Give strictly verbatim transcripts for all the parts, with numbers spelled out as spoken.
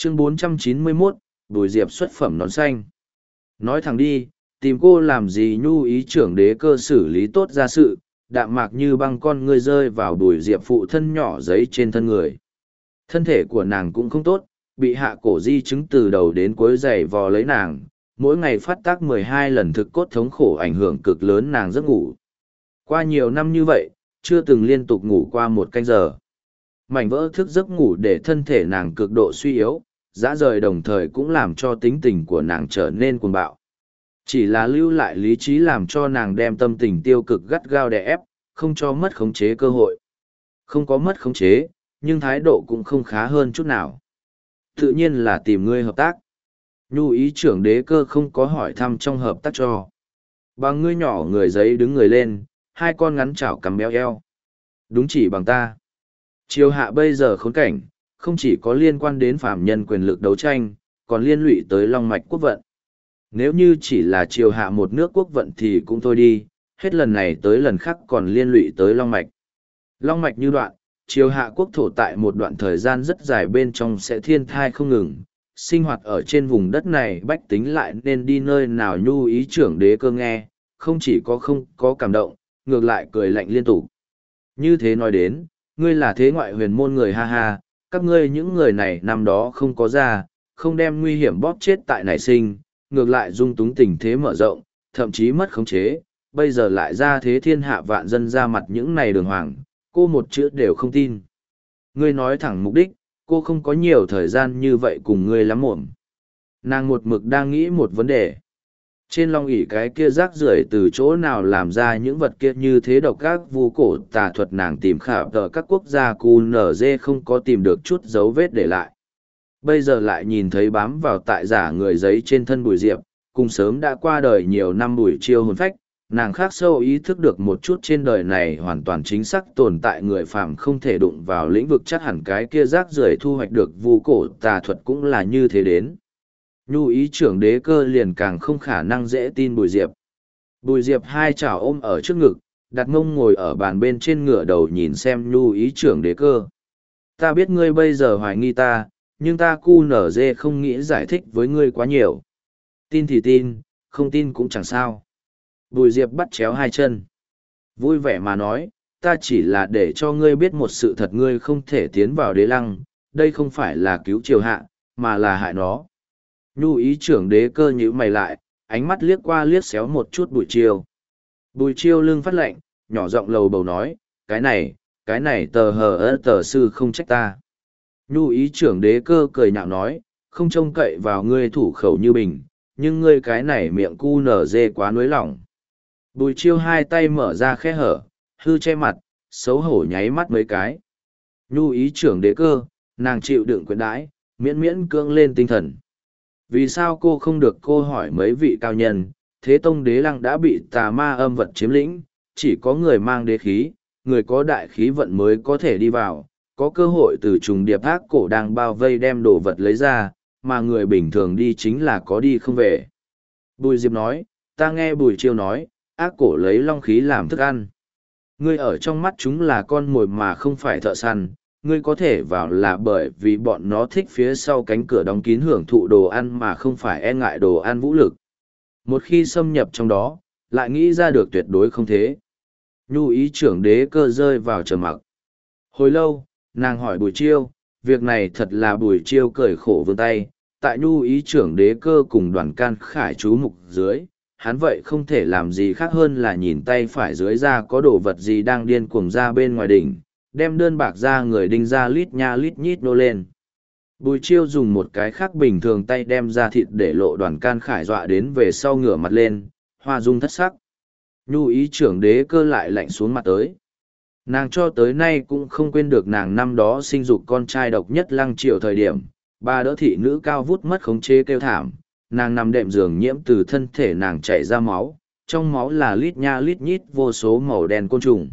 Chương bốn trăm chín mươi mốt, Bùi Diệp xuất phẩm nón xanh. Nói thẳng đi, tìm cô làm gì? Nhu ý trưởng đế cơ xử lý tốt ra sự, đạm mạc như băng con ngươi rơi vào Bùi Diệp phụ thân nhỏ giấy trên thân người. Thân thể của nàng cũng không tốt, bị hạ cổ di chứng từ đầu đến cuối giày vò lấy nàng, mỗi ngày phát tác mười hai lần thực cốt thống khổ ảnh hưởng cực lớn nàng giấc ngủ. Qua nhiều năm như vậy, chưa từng liên tục ngủ qua một canh giờ. Mảnh vỡ thức giấc ngủ để thân thể nàng cực độ suy yếu, dã rời đồng thời cũng làm cho tính tình của nàng trở nên cuồng bạo. Chỉ là lưu lại lý trí làm cho nàng đem tâm tình tiêu cực gắt gao đè ép, không cho mất khống chế cơ hội. Không có mất khống chế, nhưng thái độ cũng không khá hơn chút nào. Tự nhiên là tìm ngươi hợp tác. Nhu ý trưởng đế cơ không có hỏi thăm trong hợp tác cho. Bằng ngươi nhỏ người giấy đứng người lên, hai con ngắn chảo cắm béo eo. Đúng chỉ bằng ta. Triều hạ bây giờ khốn cảnh, không chỉ có liên quan đến phạm nhân quyền lực đấu tranh, còn liên lụy tới long mạch quốc vận. Nếu như chỉ là triều hạ một nước quốc vận thì cũng thôi đi, hết lần này tới lần khác còn liên lụy tới long mạch. Long mạch như đoạn, triều hạ quốc thổ tại một đoạn thời gian rất dài bên trong sẽ thiên thai không ngừng, sinh hoạt ở trên vùng đất này bách tính lại nên đi nơi nào. Nhu ý trưởng đế cơ nghe, không chỉ có không có cảm động, ngược lại cười lạnh liên tục. Như thế nói đến, ngươi là thế ngoại huyền môn người ha ha, các ngươi những người này năm đó không có ra, không đem nguy hiểm bóp chết tại nảy sinh, ngược lại dung túng tình thế mở rộng, thậm chí mất khống chế, bây giờ lại ra thế thiên hạ vạn dân ra mặt những này đường hoàng, cô một chữ đều không tin. Ngươi nói thẳng mục đích, cô không có nhiều thời gian như vậy cùng ngươi lắm mồm. Nàng một mực đang nghĩ một vấn đề. Trên long ỷ cái kia rác rưởi từ chỗ nào làm ra những vật kia như thế độc ác vu cổ tà thuật, nàng tìm khảo tờ các quốc gia cu nở dê không có tìm được chút dấu vết để lại. Bây giờ lại nhìn thấy bám vào tại giả người giấy trên thân Bùi Diệp, cùng sớm đã qua đời nhiều năm Bùi Chiêu hồn phách, nàng khác sâu ý thức được một chút trên đời này hoàn toàn chính xác tồn tại người phàm không thể đụng vào lĩnh vực, chắc hẳn cái kia rác rưởi thu hoạch được vu cổ tà thuật cũng là như thế đến. Nhu ý trưởng đế cơ liền càng không khả năng dễ tin Bùi Diệp. Bùi Diệp hai chảo ôm ở trước ngực, đặt mông ngồi ở bàn bên trên, ngửa đầu nhìn xem Nhu ý trưởng đế cơ. Ta biết ngươi bây giờ hoài nghi ta, nhưng ta cu nở dê không nghĩ giải thích với ngươi quá nhiều. Tin thì tin, không tin cũng chẳng sao. Bùi Diệp bắt chéo hai chân. Vui vẻ mà nói, ta chỉ là để cho ngươi biết một sự thật, ngươi không thể tiến vào đế lăng, đây không phải là cứu triều hạ, mà là hại nó. Nhu ý trưởng đế cơ nhíu mày lại, ánh mắt liếc qua liếc xéo một chút Bùi Chiêu. Bùi Chiêu lưng phát lạnh, nhỏ giọng lầu bầu nói, cái này, cái này tờ hờ ơ tờ sư không trách ta. Nhu ý trưởng đế cơ cười nhạo nói, không trông cậy vào ngươi thủ khẩu như bình, nhưng ngươi cái này miệng cu nở dê quá nuối lỏng. Bùi Chiêu hai tay mở ra khe hở, hư che mặt, xấu hổ nháy mắt mấy cái. Nhu ý trưởng đế cơ, nàng chịu đựng quyền đãi, miễn miễn cưỡng lên tinh thần. Vì sao cô không được? Cô hỏi mấy vị cao nhân, Thế Tông đế lăng đã bị tà ma âm vật chiếm lĩnh, chỉ có người mang đế khí, người có đại khí vận mới có thể đi vào, có cơ hội từ trùng điệp ác cổ đang bao vây đem đồ vật lấy ra, mà người bình thường đi chính là có đi không về. Bùi Diệp nói, ta nghe Bùi Chiêu nói, ác cổ lấy long khí làm thức ăn. Ngươi ở trong mắt chúng là con mồi mà không phải thợ săn, ngươi có thể vào là bởi vì bọn nó thích phía sau cánh cửa đóng kín hưởng thụ đồ ăn mà không phải e ngại đồ ăn vũ lực. Một khi xâm nhập trong đó, lại nghĩ ra được tuyệt đối không thế. Nhu ý trưởng đế cơ rơi vào trầm mặc. Hồi lâu, nàng hỏi Bùi Chiêu, việc này thật là Bùi Chiêu cười khổ vươn tay, tại Nhu ý trưởng đế cơ cùng Đoàn Can Khải chú mục dưới, hắn vậy không thể làm gì khác hơn là nhìn tay phải dưới ra có đồ vật gì đang điên cuồng ra bên ngoài đỉnh, đem đơn bạc ra người đinh ra lít nha lít nhít nô lên. Bùi Chiêu dùng một cái khác bình thường tay đem ra thịt để lộ. Đoàn Can Khải dọa đến về sau ngửa mặt lên, hoa dung thất sắc. Nhu ý trưởng đế cơ lại lạnh xuống mặt tới. Nàng cho tới nay cũng không quên được nàng năm đó sinh dục con trai độc nhất Lăng Triều thời điểm, ba đỡ thị nữ cao vút mất khống chế kêu thảm, nàng nằm đệm giường nhiễm từ thân thể nàng chảy ra máu, trong máu là lít nha lít nhít vô số màu đen côn trùng.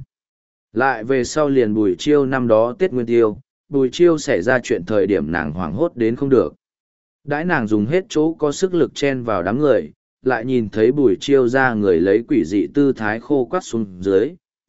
Lại về sau liền Bùi Chiêu năm đó Tết Nguyên Tiêu, Bùi Chiêu xảy ra chuyện thời điểm nàng hoảng hốt đến không được. Đãi nàng dùng hết chỗ có sức lực chen vào đám người, lại nhìn thấy Bùi Chiêu ra người lấy quỷ dị tư thái khô quắt xuống dưới,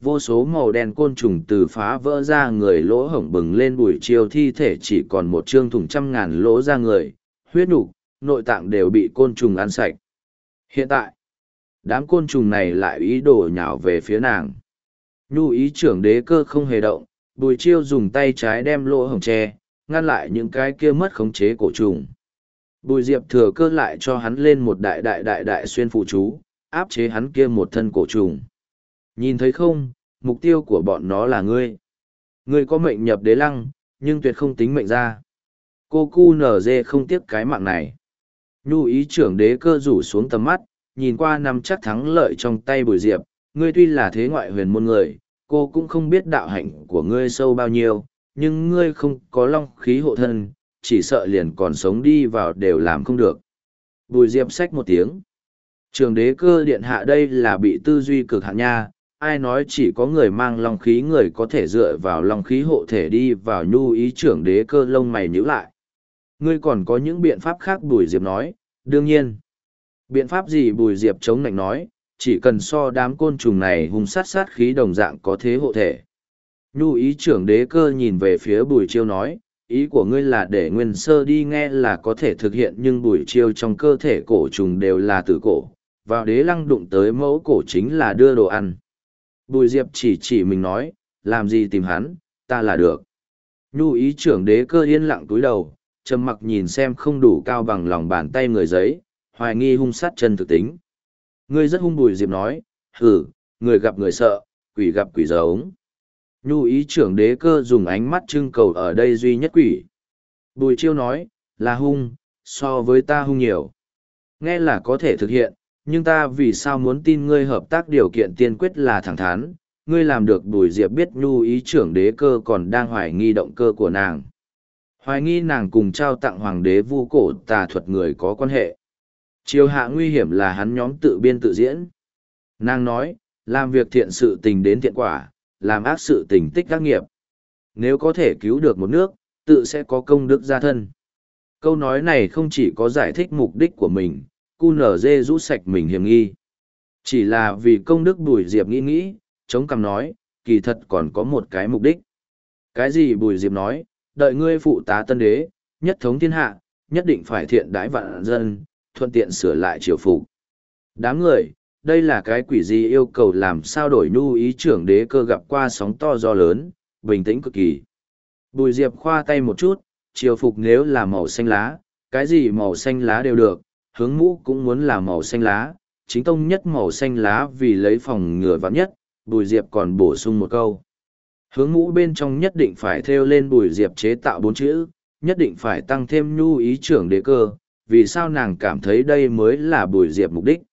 vô số màu đen côn trùng từ phá vỡ ra người lỗ hổng bừng lên. Bùi chiêu thi thể chỉ còn một trương thủng trăm ngàn lỗ ra người, huyết nục, nội tạng đều bị côn trùng ăn sạch. Hiện tại, đám côn trùng này lại ý đồ nhào về phía nàng. Nhu ý trưởng đế cơ không hề động, Bùi chiêu dùng tay trái đem lỗ hổng che, ngăn lại những cái kia mất khống chế cổ trùng. Bùi diệp thừa cơ lại cho hắn lên một đại đại đại đại xuyên phụ chú, áp chế hắn kia một thân cổ trùng. Nhìn thấy không, mục tiêu của bọn nó là ngươi. Ngươi có mệnh nhập đế lăng, nhưng tuyệt không tính mệnh ra. Cô cu nở dê không tiếc cái mạng này. Nhu ý trưởng đế cơ rủ xuống tầm mắt, nhìn qua nắm chắc thắng lợi trong tay Bùi diệp. Ngươi tuy là thế ngoại huyền môn người, cô cũng không biết đạo hạnh của ngươi sâu bao nhiêu, nhưng ngươi không có long khí hộ thân, chỉ sợ liền còn sống đi vào đều làm không được. Bùi diệp xách một tiếng. Trường đế cơ điện hạ đây là bị tư duy cực hạn nha, ai nói chỉ có người mang long khí người có thể dựa vào long khí hộ thể đi vào. Nhu ý trưởng đế cơ lông mày nhíu lại. Ngươi còn có những biện pháp khác? Bùi diệp nói. Đương nhiên. Biện pháp gì? Bùi diệp chống nạnh nói, chỉ cần so đám côn trùng này hung sát sát khí đồng dạng có thế hộ thể. Nhu ý trưởng đế cơ nhìn về phía Bùi chiêu nói, ý của ngươi là để nguyên sơ đi, nghe là có thể thực hiện, nhưng Bùi chiêu trong cơ thể cổ trùng đều là tử cổ, vào đế lăng đụng tới mẫu cổ chính là đưa đồ ăn. Bùi diệp chỉ chỉ mình nói, làm gì tìm hắn, ta là được. Nhu ý trưởng đế cơ yên lặng túi đầu, trầm mặc nhìn xem không đủ cao bằng lòng bàn tay người giấy, hoài nghi hung sát chân thực tính. Ngươi rất hung. Bùi diệp nói, hử, người gặp người sợ, quỷ gặp quỷ giống. Nhu ý trưởng đế cơ dùng ánh mắt trưng cầu ở đây duy nhất quỷ. Bùi chiêu nói, là hung, so với ta hung nhiều. Nghe là có thể thực hiện, nhưng ta vì sao muốn tin ngươi? Hợp tác điều kiện tiên quyết là thẳng thắn, ngươi làm được. Bùi diệp biết nhu ý trưởng đế cơ còn đang hoài nghi động cơ của nàng. Hoài nghi nàng cùng trao tặng hoàng đế vu cổ tà thuật người có quan hệ. Triều hạ nguy hiểm là hắn nhóm tự biên tự diễn. Nàng nói, làm việc thiện sự tình đến thiện quả, làm ác sự tình tích ác nghiệp. Nếu có thể cứu được một nước, tự sẽ có công đức gia thân. Câu nói này không chỉ có giải thích mục đích của mình, cu nở dê rũ sạch mình hiểm nghi. Chỉ là vì công đức. Bùi diệp nghĩ nghĩ, chống cằm nói, kỳ thật còn có một cái mục đích. Cái gì? Bùi diệp nói, đợi ngươi phụ tá tân đế, nhất thống thiên hạ, nhất định phải thiện đãi vạn dân, thuận tiện sửa lại triều phục. Đám người, đây là cái quỷ gì? Yêu cầu làm sao đổi? Nhu ý trưởng đế cơ gặp qua sóng to gió lớn, bình tĩnh cực kỳ. Bùi diệp khoa tay một chút, triều phục nếu là màu xanh lá, cái gì màu xanh lá đều được, hướng mũ cũng muốn là màu xanh lá, chính tông nhất màu xanh lá vì lấy phòng ngừa vạn nhất. Bùi diệp còn bổ sung một câu, hướng mũ bên trong nhất định phải thêu lên Bùi diệp chế tạo bốn chữ, nhất định phải tăng thêm nhu ý trưởng đế cơ. Vì sao nàng cảm thấy đây mới là Bùi diệp mục đích?